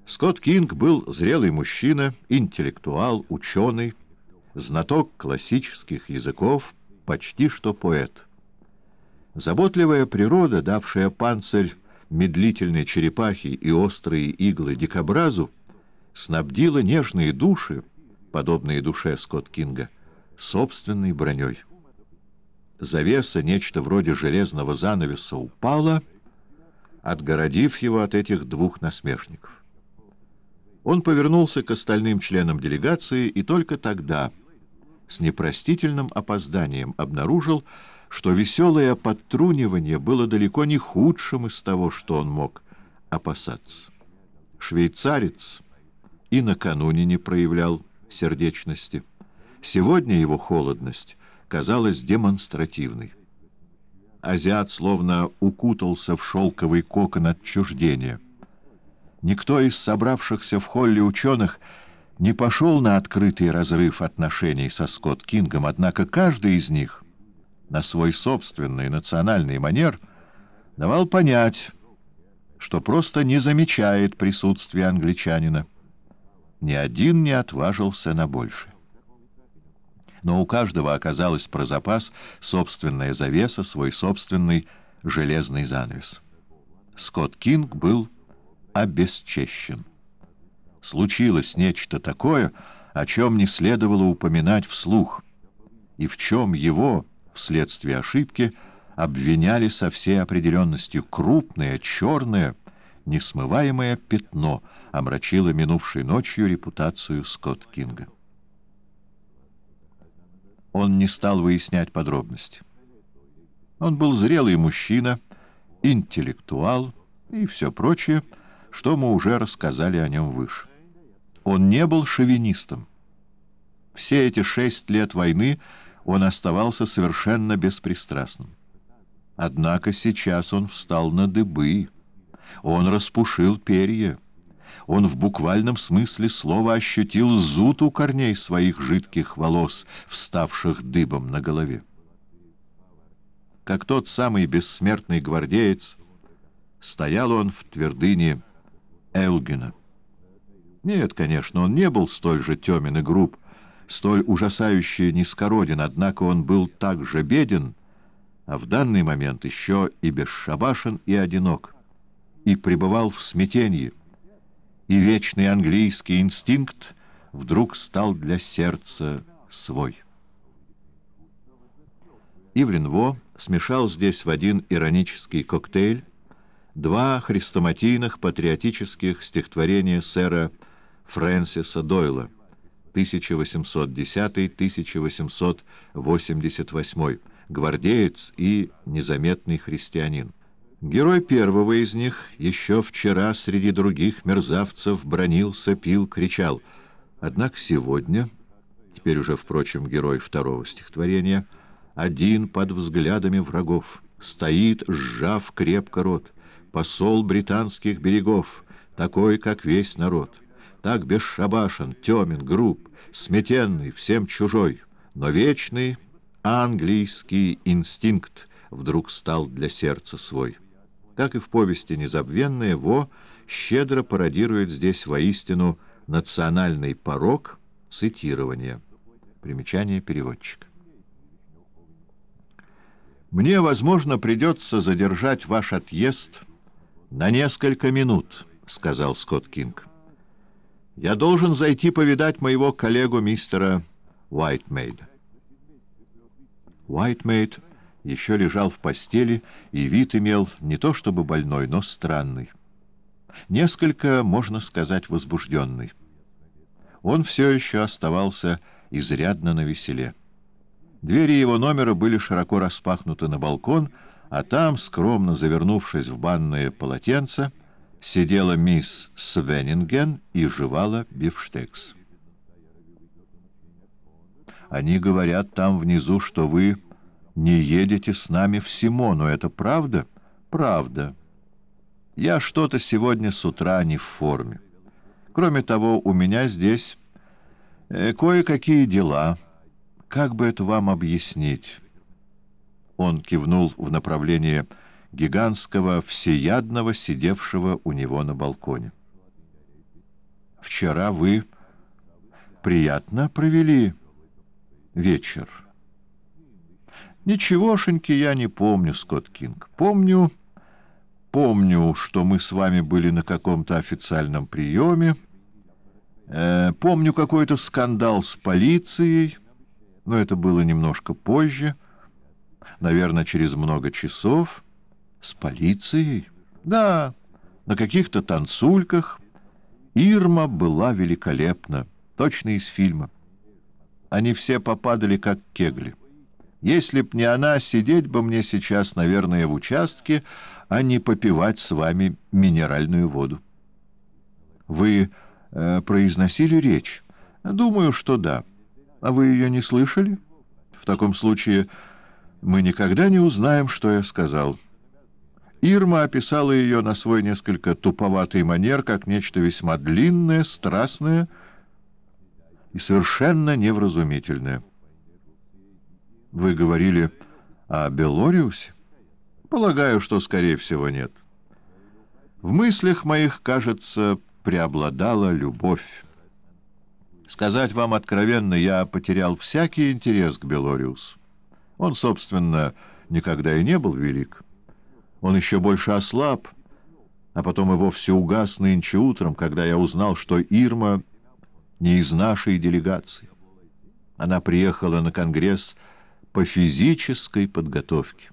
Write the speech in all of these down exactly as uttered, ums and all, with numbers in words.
Скотт Кинг был зрелый мужчина, интеллектуал, ученый, знаток классических языков, почти что поэт. Заботливая природа, давшая панцирь медлительной черепахи и острые иглы дикобразу, снабдила нежные души, подобные душе Скотт Кинга, собственной броней. Завеса, нечто вроде железного занавеса, упала, отгородив его от этих двух насмешников. Он повернулся к остальным членам делегации и только тогда, с непростительным опозданием, обнаружил, что веселое подтрунивание было далеко не худшим из того, что он мог опасаться. Швейцарец и накануне не проявлял сердечности. Сегодня его холодность казалась демонстративной. Азиат словно укутался в шелковый кокон отчуждения. Никто из собравшихся в холле ученых не пошел на открытый разрыв отношений со Скотт Кингом, однако каждый из них на свой собственный национальный манер давал понять, что просто не замечает присутствия англичанина. Ни один не отважился на больше. Но у каждого оказалось про запас собственная завеса, свой собственный железный занавес. Скотт Кинг был обесчещен. Случилось нечто такое, о чем не следовало упоминать вслух, и в чем его, вследствие ошибки, обвиняли со всей определенностью. Крупное, черное, несмываемое пятно омрачило минувшей ночью репутацию Скотт Кинга. Он не стал выяснять подробности. Он был зрелый мужчина, интеллектуал и все прочее, что мы уже рассказали о нем выше. Он не был шовинистом. Все эти шесть лет войны он оставался совершенно беспристрастным. Однако сейчас он встал на дыбы, он распушил перья, он в буквальном смысле слова ощутил зуд у корней своих жидких волос, вставших дыбом на голове. Как тот самый бессмертный гвардеец, стоял он в твердыне Элгина. Нет, конечно, он не был столь же темен и груб, столь ужасающе низкороден, однако он был так же беден, а в данный момент еще и бесшабашен, и одинок, и пребывал в смятении, и вечный английский инстинкт вдруг стал для сердца свой. Ивлин Во смешал здесь в один иронический коктейль два хрестоматийных патриотических стихотворения сэра Фрэнсиса Дойла тысяча восемьсот десятый — тысяча восемьсот восемьдесят восьмой, «Гвардеец» и «Незаметный христианин». Герой первого из них еще вчера среди других мерзавцев бранился, пил, кричал. Однако сегодня, теперь уже, впрочем, герой второго стихотворения, один под взглядами врагов, стоит, сжав крепко рот, посол британских берегов, такой, как весь народ, так бесшабашен, темен, груб, сметенный, всем чужой, но вечный английский инстинкт вдруг стал для сердца свой. Как и в повести «Незабвенное», Во щедро пародирует здесь воистину национальный порок цитирования. Примечание переводчика. «Мне, возможно, придется задержать ваш отъезд на несколько минут», — сказал Скотт Кинг. «Я должен зайти повидать моего коллегу мистера Уайтмейда». Уайтмейд еще лежал в постели, и вид имел не то чтобы больной, но странный. Несколько, можно сказать, возбужденный. Он все еще оставался изрядно навеселе. Двери его номера были широко распахнуты на балкон, а там, скромно завернувшись в банное полотенце, сидела мисс Свеннинген и жевала бифштекс. «Они говорят там внизу, что вы не едете с нами в Симону. Это правда?» «Правда. Я что-то сегодня с утра не в форме. Кроме того, у меня здесь э, кое-какие дела. Как бы это вам объяснить?» Он кивнул в направлении гигантского всеядного, сидевшего у него на балконе. вчера вы приятно провели вечер. Ничегошеньки я не помню, Скотт Кинг. Помню, помню, что мы с вами были на каком-то официальном приеме. Э, помню какой-то скандал с полицией, но это было немножко позже, наверное, через много часов. С полицией? Да, на каких-то танцульках. Ирма была великолепна, точно из фильма. Они все попадали, как кегли. Если б не она, сидеть бы мне сейчас, наверное, в участке, а не попивать с вами минеральную воду. Вы э, произносили речь? Думаю, что да. А вы ее не слышали? В таком случае мы никогда не узнаем, что я сказал. Ирма описала ее на свой несколько туповатый манер, как нечто весьма длинное, страстное и совершенно невразумительное. Вы говорили о Белориусе? Полагаю, что, скорее всего, нет. В мыслях моих, кажется, преобладала любовь. Сказать вам откровенно, я потерял всякий интерес к Белориусу. Он, собственно, никогда и не был велик. Он еще больше ослаб, а потом и вовсе угас нынче утром, когда я узнал, что Ирма не из нашей делегации. Она приехала на конгресс по физической подготовке.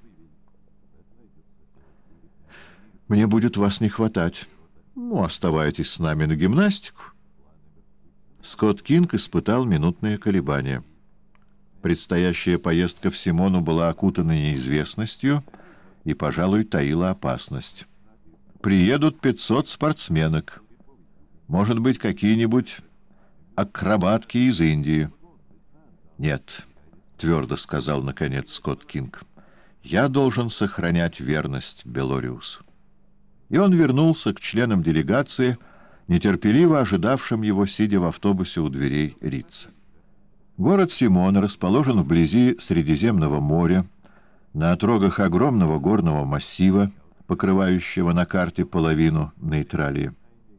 Мне будет вас не хватать. Ну, оставайтесь с нами на гимнастику. Скотт Кинг испытал минутное колебание. Предстоящая поездка в Симону была окутана неизвестностью и, пожалуй, таила опасность. Приедут пятьсот спортсменок. Может быть, какие-нибудь акробатки из Индии. Нет, твердо сказал, наконец, Скотт Кинг. Я должен сохранять верность Белориусу. И он вернулся к членам делегации, нетерпеливо ожидавшим его, сидя в автобусе у дверей Ритца. Город Симон расположен вблизи Средиземного моря, на отрогах огромного горного массива, покрывающего на карте половину Нейтралии.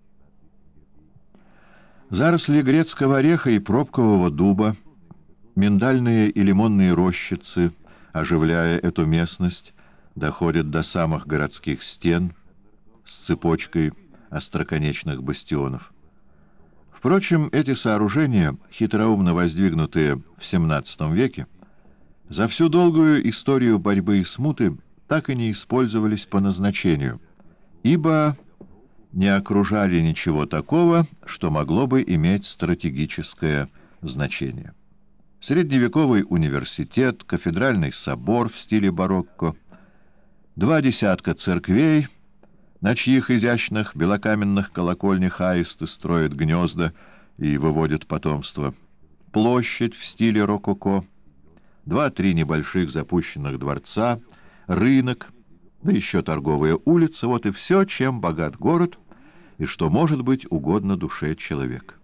Заросли грецкого ореха и пробкового дуба, миндальные и лимонные рощицы, оживляя эту местность, доходят до самых городских стен с цепочкой остроконечных бастионов. Впрочем, эти сооружения, хитроумно воздвигнутые в семнадцатом веке, за всю долгую историю борьбы и смуты так и не использовались по назначению, ибо не окружали ничего такого, что могло бы иметь стратегическое значение. Средневековый университет, кафедральный собор в стиле барокко, два десятка церквей, на чьих изящных белокаменных колокольнях аисты строят гнезда и выводят потомство, площадь в стиле рококо, два-три небольших запущенных дворца, рынок, да еще торговая улица — вот и все, чем богат город и что может быть угодно душе человека.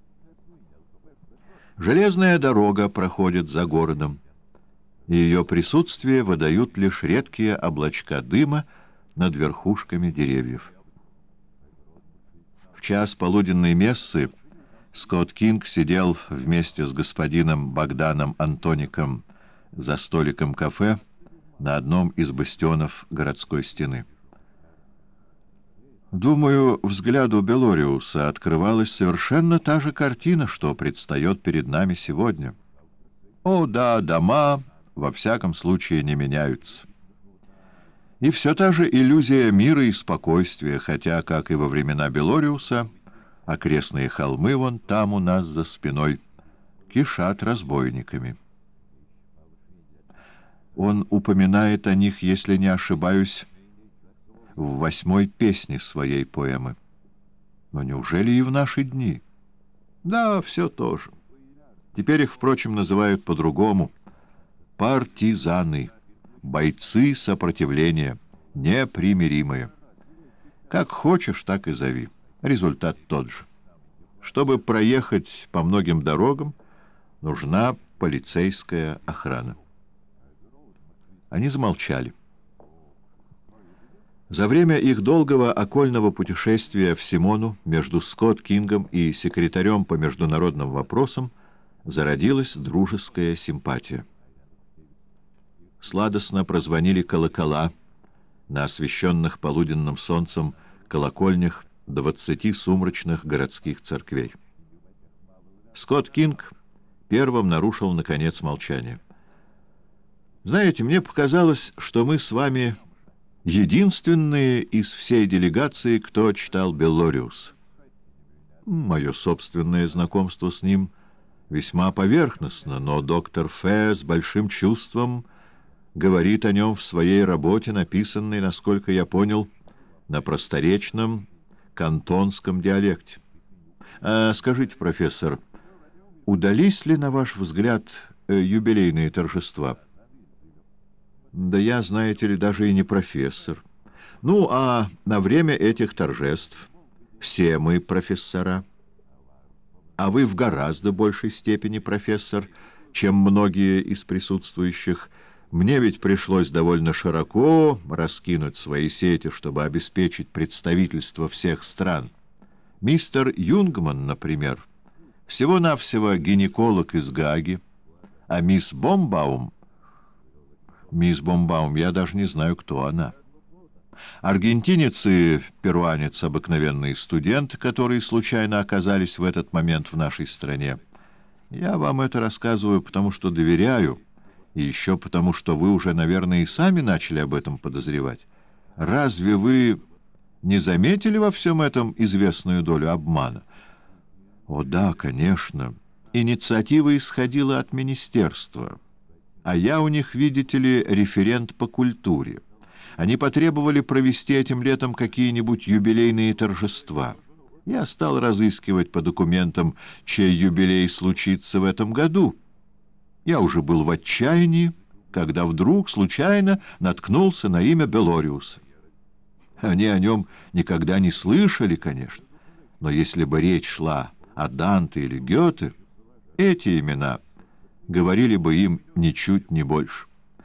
Железная дорога проходит за городом, и ее присутствие выдают лишь редкие облачка дыма над верхушками деревьев. В час полуденной мессы Скотт Кинг сидел вместе с господином Богданом Антоником за столиком кафе на одном из бастионов городской стены. Думаю, взгляду Белориуса открывалась совершенно та же картина, что предстает перед нами сегодня. О, да, дома во всяком случае не меняются. И все та же иллюзия мира и спокойствия, хотя, как и во времена Белориуса, окрестные холмы вон там у нас за спиной кишат разбойниками. Он упоминает о них, если не ошибаюсь, в восьмой песне своей поэмы. Но неужели и в наши дни? Да, все то же. Теперь их, впрочем, называют по-другому. Партизаны, бойцы сопротивления, непримиримые. Как хочешь, так и зови. Результат тот же. Чтобы проехать по многим дорогам, нужна полицейская охрана. Они замолчали. За время их долгого окольного путешествия в Симону между Скотт Кингом и секретарем по международным вопросам зародилась дружеская симпатия. Сладостно прозвонили колокола на освещенных полуденным солнцем колокольнях двадцати сумрачных городских церквей. Скотт Кинг первым нарушил, наконец, молчание. «Знаете, мне показалось, что мы с вами единственные из всей делегации, кто читал Беллориус. Мое собственное знакомство с ним весьма поверхностно, но доктор Фе с большим чувством говорит о нем в своей работе, написанной, насколько я понял, на просторечном кантонском диалекте. А скажите, профессор, удались ли, на ваш взгляд, юбилейные торжества?» «Да я, знаете ли, даже и не профессор. Ну, а на время этих торжеств все мы профессора. А вы в гораздо большей степени профессор, чем многие из присутствующих. Мне ведь пришлось довольно широко раскинуть свои сети, чтобы обеспечить представительство всех стран. Мистер Юнгман, например, всего-навсего гинеколог из Гааги, а мисс Бомбаум... Мисс Бомбаум, я даже не знаю, кто она. Аргентинец и перуанец — обыкновенные студенты, которые случайно оказались в этот момент в нашей стране. Я вам это рассказываю, потому что доверяю, и еще потому, что вы уже, наверное, и сами начали об этом подозревать. Разве вы не заметили во всем этом известную долю обмана? О да, конечно. Инициатива исходила от министерства. А я у них, видите ли, референт по культуре. Они потребовали провести этим летом какие-нибудь юбилейные торжества. Я стал разыскивать по документам, чей юбилей случится в этом году. Я уже был в отчаянии, когда вдруг случайно наткнулся на имя Беллориуса. Они о нем никогда не слышали, конечно, но если бы речь шла о Данте или Гёте, эти имена говорили бы им ничуть не больше.